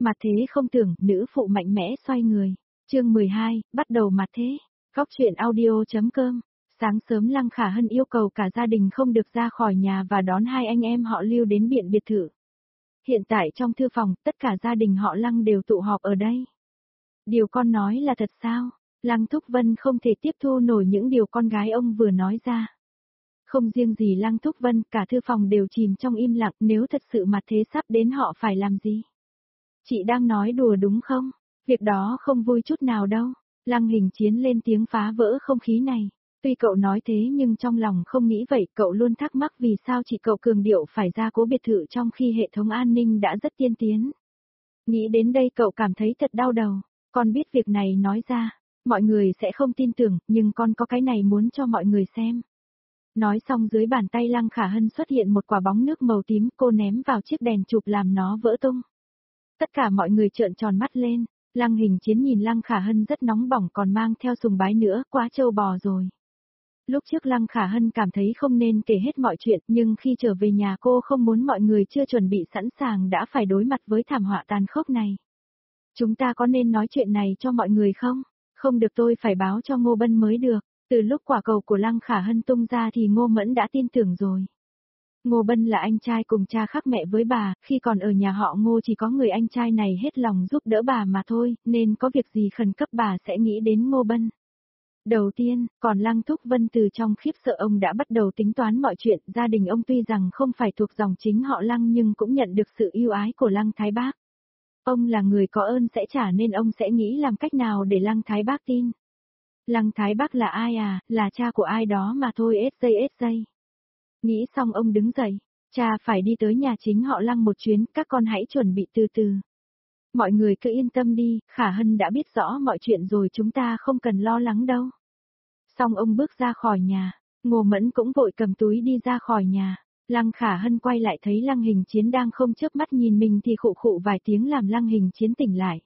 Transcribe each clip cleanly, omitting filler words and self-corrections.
Mà thế không tưởng, nữ phụ mạnh mẽ xoay người. Chương 12, bắt đầu mặt thế. Góc truyện audio.com. Sáng sớm Lăng Khả Hân yêu cầu cả gia đình không được ra khỏi nhà và đón hai anh em họ Lưu đến Biện biệt thự. Hiện tại trong thư phòng, tất cả gia đình họ Lăng đều tụ họp ở đây. Điều con nói là thật sao? Lăng Thúc Vân không thể tiếp thu nổi những điều con gái ông vừa nói ra. Không riêng gì Lăng Thúc Vân, cả thư phòng đều chìm trong im lặng, nếu thật sự mặt thế sắp đến họ phải làm gì? Chị đang nói đùa đúng không? Việc đó không vui chút nào đâu. Lăng Hình Chiến lên tiếng phá vỡ không khí này. Tuy cậu nói thế nhưng trong lòng không nghĩ vậy, cậu luôn thắc mắc vì sao chị cậu cường điệu phải ra cố biệt thự trong khi hệ thống an ninh đã rất tiên tiến. Nghĩ đến đây cậu cảm thấy thật đau đầu. Con biết việc này nói ra, mọi người sẽ không tin tưởng, nhưng con có cái này muốn cho mọi người xem. Nói xong dưới bàn tay Lăng Khả Hân xuất hiện một quả bóng nước màu tím, cô ném vào chiếc đèn chụp làm nó vỡ tung. Tất cả mọi người trợn tròn mắt lên, Lăng Hình Chiến nhìn Lăng Khả Hân rất nóng bỏng còn mang theo sùng bái nữa, quá trâu bò rồi. Lúc trước Lăng Khả Hân cảm thấy không nên kể hết mọi chuyện, nhưng khi trở về nhà cô không muốn mọi người chưa chuẩn bị sẵn sàng đã phải đối mặt với thảm họa tàn khốc này. Chúng ta có nên nói chuyện này cho mọi người không? Không được, tôi phải báo cho Ngô Bân mới được. Từ lúc quả cầu của Lăng Khả Hân tung ra thì Ngô Mẫn đã tin tưởng rồi. Ngô Bân là anh trai cùng cha khác mẹ với bà, khi còn ở nhà họ Ngô chỉ có người anh trai này hết lòng giúp đỡ bà mà thôi, nên có việc gì khẩn cấp bà sẽ nghĩ đến Ngô Bân. Đầu tiên, còn Lăng Thúc Vân từ trong khiếp sợ ông đã bắt đầu tính toán mọi chuyện, gia đình ông tuy rằng không phải thuộc dòng chính họ Lăng nhưng cũng nhận được sự yêu ái của Lăng Thái Bác. Ông là người có ơn sẽ trả nên ông sẽ nghĩ làm cách nào để Lăng Thái Bác tin. Lăng Thái Bác là ai à, là cha của ai đó mà thôi SJ. Nghĩ xong ông đứng dậy, cha phải đi tới nhà chính họ Lăng một chuyến, các con hãy chuẩn bị từ từ. Mọi người cứ yên tâm đi, Khả Hân đã biết rõ mọi chuyện rồi, chúng ta không cần lo lắng đâu. Xong ông bước ra khỏi nhà, Ngô Mẫn cũng vội cầm túi đi ra khỏi nhà. Lăng Khả Hân quay lại thấy Lăng Hình Chiến đang không chớp mắt nhìn mình thì khụ khụ vài tiếng làm Lăng Hình Chiến tỉnh lại.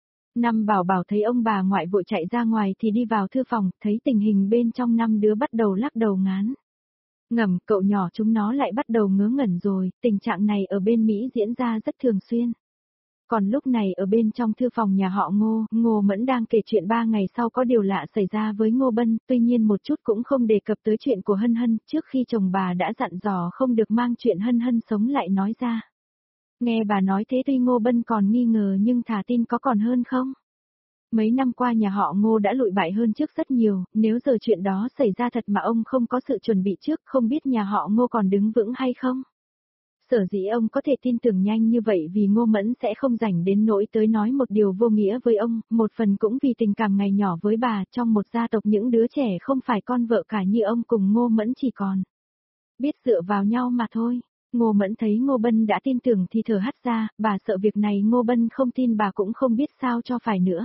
Năm Bảo Bảo thấy ông bà ngoại vội chạy ra ngoài thì đi vào thư phòng, thấy tình hình bên trong năm đứa bắt đầu lắc đầu ngán. Ngầm, cậu nhỏ chúng nó lại bắt đầu ngớ ngẩn rồi, tình trạng này ở bên Mỹ diễn ra rất thường xuyên. Còn lúc này ở bên trong thư phòng nhà họ Ngô, Ngô Mẫn đang kể chuyện 3 ngày sau có điều lạ xảy ra với Ngô Bân, tuy nhiên một chút cũng không đề cập tới chuyện của Hân Hân, trước khi chồng bà đã dặn dò không được mang chuyện Hân Hân sống lại nói ra. Nghe bà nói thế tuy Ngô Bân còn nghi ngờ nhưng thà tin có còn hơn không? Mấy năm qua nhà họ Ngô đã lụi bại hơn trước rất nhiều, nếu giờ chuyện đó xảy ra thật mà ông không có sự chuẩn bị trước, không biết nhà họ Ngô còn đứng vững hay không? Sở dĩ ông có thể tin tưởng nhanh như vậy vì Ngô Mẫn sẽ không rảnh đến nỗi tới nói một điều vô nghĩa với ông, một phần cũng vì tình cảm ngày nhỏ với bà, trong một gia tộc những đứa trẻ không phải con vợ cả như ông cùng Ngô Mẫn chỉ còn biết dựa vào nhau mà thôi. Ngô Mẫn thấy Ngô Bân đã tin tưởng thì thở hắt ra, bà sợ việc này Ngô Bân không tin bà cũng không biết sao cho phải nữa.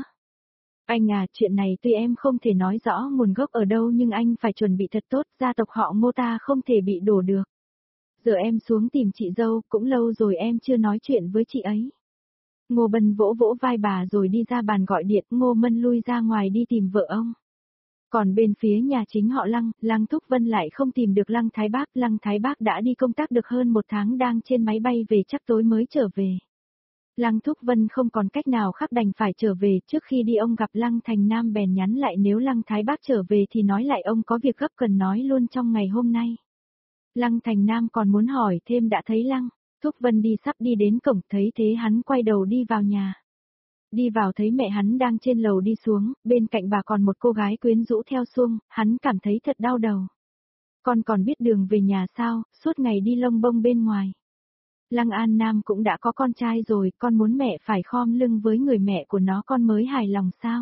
Anh à, chuyện này tuy em không thể nói rõ nguồn gốc ở đâu nhưng anh phải chuẩn bị thật tốt, gia tộc họ Ngô ta không thể bị đổ được. Giờ em xuống tìm chị dâu, cũng lâu rồi em chưa nói chuyện với chị ấy. Ngô Bân vỗ vỗ vai bà rồi đi ra bàn gọi điện, Ngô Mân lui ra ngoài đi tìm vợ ông. Còn bên phía nhà chính họ Lăng, Lăng Thúc Vân lại không tìm được Lăng Thái Bác đã đi công tác được hơn 1 tháng đang trên máy bay về chắc tối mới trở về. Lăng Thúc Vân không còn cách nào khác đành phải trở về, trước khi đi ông gặp Lăng Thành Nam bèn nhắn lại nếu Lăng Thái Bác trở về thì nói lại ông có việc gấp cần nói luôn trong ngày hôm nay. Lăng Thành Nam còn muốn hỏi thêm đã thấy Lăng Thúc Vân đi sắp đi đến cổng, thấy thế hắn quay đầu đi vào nhà. Đi vào thấy mẹ hắn đang trên lầu đi xuống, bên cạnh bà còn một cô gái quyến rũ theo xuông, hắn cảm thấy thật đau đầu. Con còn biết đường về nhà sao, suốt ngày đi lông bông bên ngoài. Lăng An Nam cũng đã có con trai rồi, con muốn mẹ phải khom lưng với người mẹ của nó con mới hài lòng sao?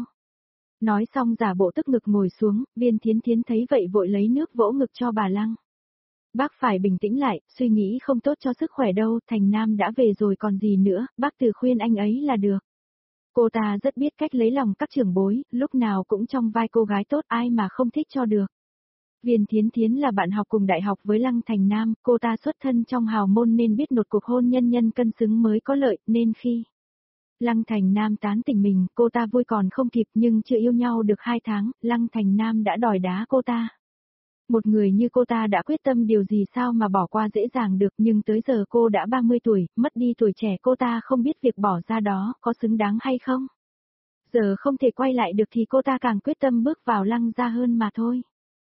Nói xong giả bộ tức ngực ngồi xuống, Viên Thiến Thiến thấy vậy vội lấy nước vỗ ngực cho bà Lăng. Bác phải bình tĩnh lại, suy nghĩ không tốt cho sức khỏe đâu, Thành Nam đã về rồi còn gì nữa, bác từ khuyên anh ấy là được. Cô ta rất biết cách lấy lòng các trưởng bối, lúc nào cũng trong vai cô gái tốt ai mà không thích cho được. Viên Thiến Thiến là bạn học cùng đại học với Lăng Thành Nam, cô ta xuất thân trong hào môn nên biết một cuộc hôn nhân nhân cân xứng mới có lợi, nên khi Lăng Thành Nam tán tỉnh mình, cô ta vui còn không kịp nhưng chưa yêu nhau được 2 tháng, Lăng Thành Nam đã đòi đá cô ta. Một người như cô ta đã quyết tâm điều gì sao mà bỏ qua dễ dàng được, nhưng tới giờ cô đã 30 tuổi, mất đi tuổi trẻ cô ta không biết việc bỏ ra đó có xứng đáng hay không. Giờ không thể quay lại được thì cô ta càng quyết tâm bước vào Lăng gia hơn mà thôi.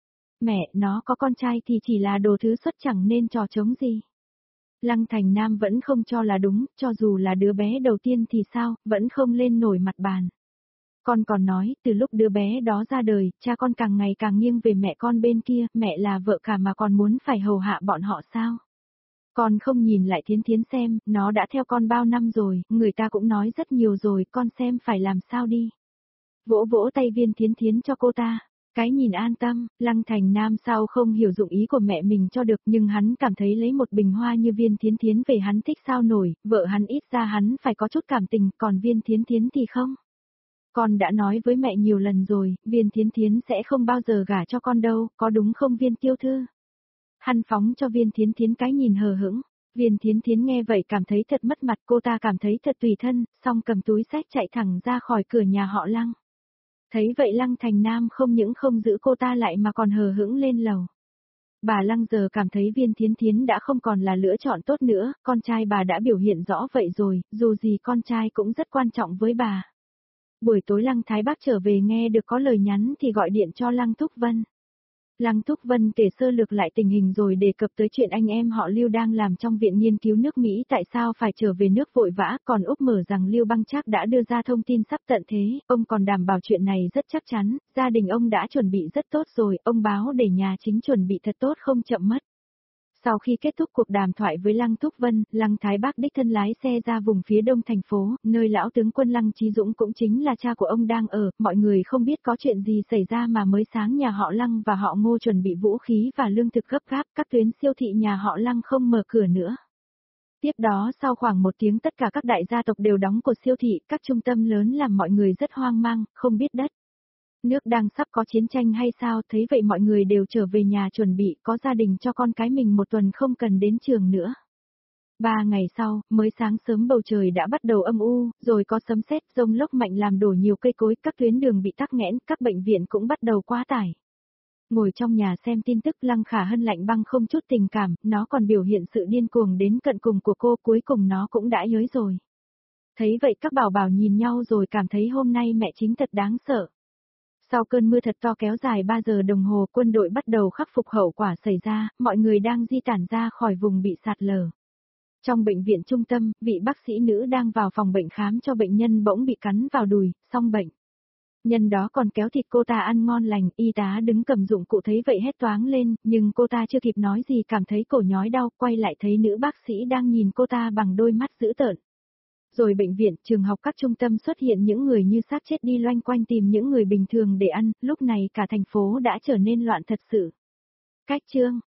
Mẹ, nó có con trai thì chỉ là đồ thứ xuất chẳng nên trò trống gì. Lăng Thành Nam vẫn không cho là đúng, cho dù là đứa bé đầu tiên thì sao, vẫn không lên nổi mặt bàn. Con còn nói, từ lúc đứa bé đó ra đời, cha con càng ngày càng nghiêng về mẹ con bên kia, mẹ là vợ cả mà còn muốn phải hầu hạ bọn họ sao? Con không nhìn lại Thiến Thiến xem, nó đã theo con bao năm rồi, người ta cũng nói rất nhiều rồi, con xem phải làm sao đi. Vỗ vỗ tay Viên Thiến Thiến cho cô ta. Cái nhìn an tâm, Lăng Thành Nam sao không hiểu dụng ý của mẹ mình cho được, nhưng hắn cảm thấy lấy một bình hoa như Viên Thiến Thiến về hắn thích sao nổi, vợ hắn ít ra hắn phải có chút cảm tình, còn Viên Thiến Thiến thì không. Con đã nói với mẹ nhiều lần rồi, Viên Thiến Thiến sẽ không bao giờ gả cho con đâu, có đúng không Viên Tiêu Thư? Hắn phóng cho Viên Thiến Thiến cái nhìn hờ hững. Viên Thiến Thiến nghe vậy cảm thấy thật mất mặt, cô ta cảm thấy thật tùy thân, xong cầm túi xách chạy thẳng ra khỏi cửa nhà họ Lăng. Thấy vậy Lăng Thành Nam không những không giữ cô ta lại mà còn hờ hững lên lầu. Bà Lăng giờ cảm thấy Viên Thiến Thiến đã không còn là lựa chọn tốt nữa, con trai bà đã biểu hiện rõ vậy rồi, dù gì con trai cũng rất quan trọng với bà. Buổi tối Lăng Thái Bác trở về nghe được có lời nhắn thì gọi điện cho Lăng Thúc Vân. Lăng Thúc Vân kể sơ lược lại tình hình rồi đề cập tới chuyện anh em họ Lưu đang làm trong viện nghiên cứu nước Mỹ tại sao phải trở về nước vội vã, còn úp mở rằng Lưu Băng Trác đã đưa ra thông tin sắp tận thế, ông còn đảm bảo chuyện này rất chắc chắn, gia đình ông đã chuẩn bị rất tốt rồi, ông báo để nhà chính chuẩn bị thật tốt không chậm mất. Sau khi kết thúc cuộc đàm thoại với Lăng Thúc Vân, Lăng Thái Bác đích thân lái xe ra vùng phía đông thành phố, nơi lão tướng quân Lăng Chí Dũng cũng chính là cha của ông đang ở, mọi người không biết có chuyện gì xảy ra mà mới sáng nhà họ Lăng và họ Ngô chuẩn bị vũ khí và lương thực gấp gáp, các tuyến siêu thị nhà họ Lăng không mở cửa nữa. Tiếp đó sau khoảng 1 tiếng tất cả các đại gia tộc đều đóng cửa siêu thị, các trung tâm lớn làm mọi người rất hoang mang, không biết đất nước đang sắp có chiến tranh hay sao, thấy vậy mọi người đều trở về nhà chuẩn bị có gia đình cho con cái mình 1 tuần không cần đến trường nữa. 3 ngày sau, mới sáng sớm bầu trời đã bắt đầu âm u, rồi có sấm sét, dông lốc mạnh làm đổ nhiều cây cối, các tuyến đường bị tắc nghẽn, các bệnh viện cũng bắt đầu quá tải. Ngồi trong nhà xem tin tức Lăng Khả Hân lạnh băng không chút tình cảm, nó còn biểu hiện sự điên cuồng đến cận cùng của cô, cuối cùng nó cũng đã nhới rồi. Thấy vậy các bảo bảo nhìn nhau rồi cảm thấy hôm nay mẹ chính thật đáng sợ. Sau cơn mưa thật to kéo dài 3 giờ đồng hồ, quân đội bắt đầu khắc phục hậu quả xảy ra, mọi người đang di tản ra khỏi vùng bị sạt lở. Trong bệnh viện trung tâm, vị bác sĩ nữ đang vào phòng bệnh khám cho bệnh nhân bỗng bị cắn vào đùi, xong bệnh. Nhân đó còn kéo thịt cô ta ăn ngon lành, y tá đứng cầm dụng cụ thấy vậy hét toáng lên, nhưng cô ta chưa kịp nói gì cảm thấy cổ nhói đau, quay lại thấy nữ bác sĩ đang nhìn cô ta bằng đôi mắt dữ tợn. Rồi bệnh viện, trường học các trung tâm xuất hiện những người như xác chết đi loanh quanh tìm những người bình thường để ăn, lúc này cả thành phố đã trở nên loạn thật sự. Cách chương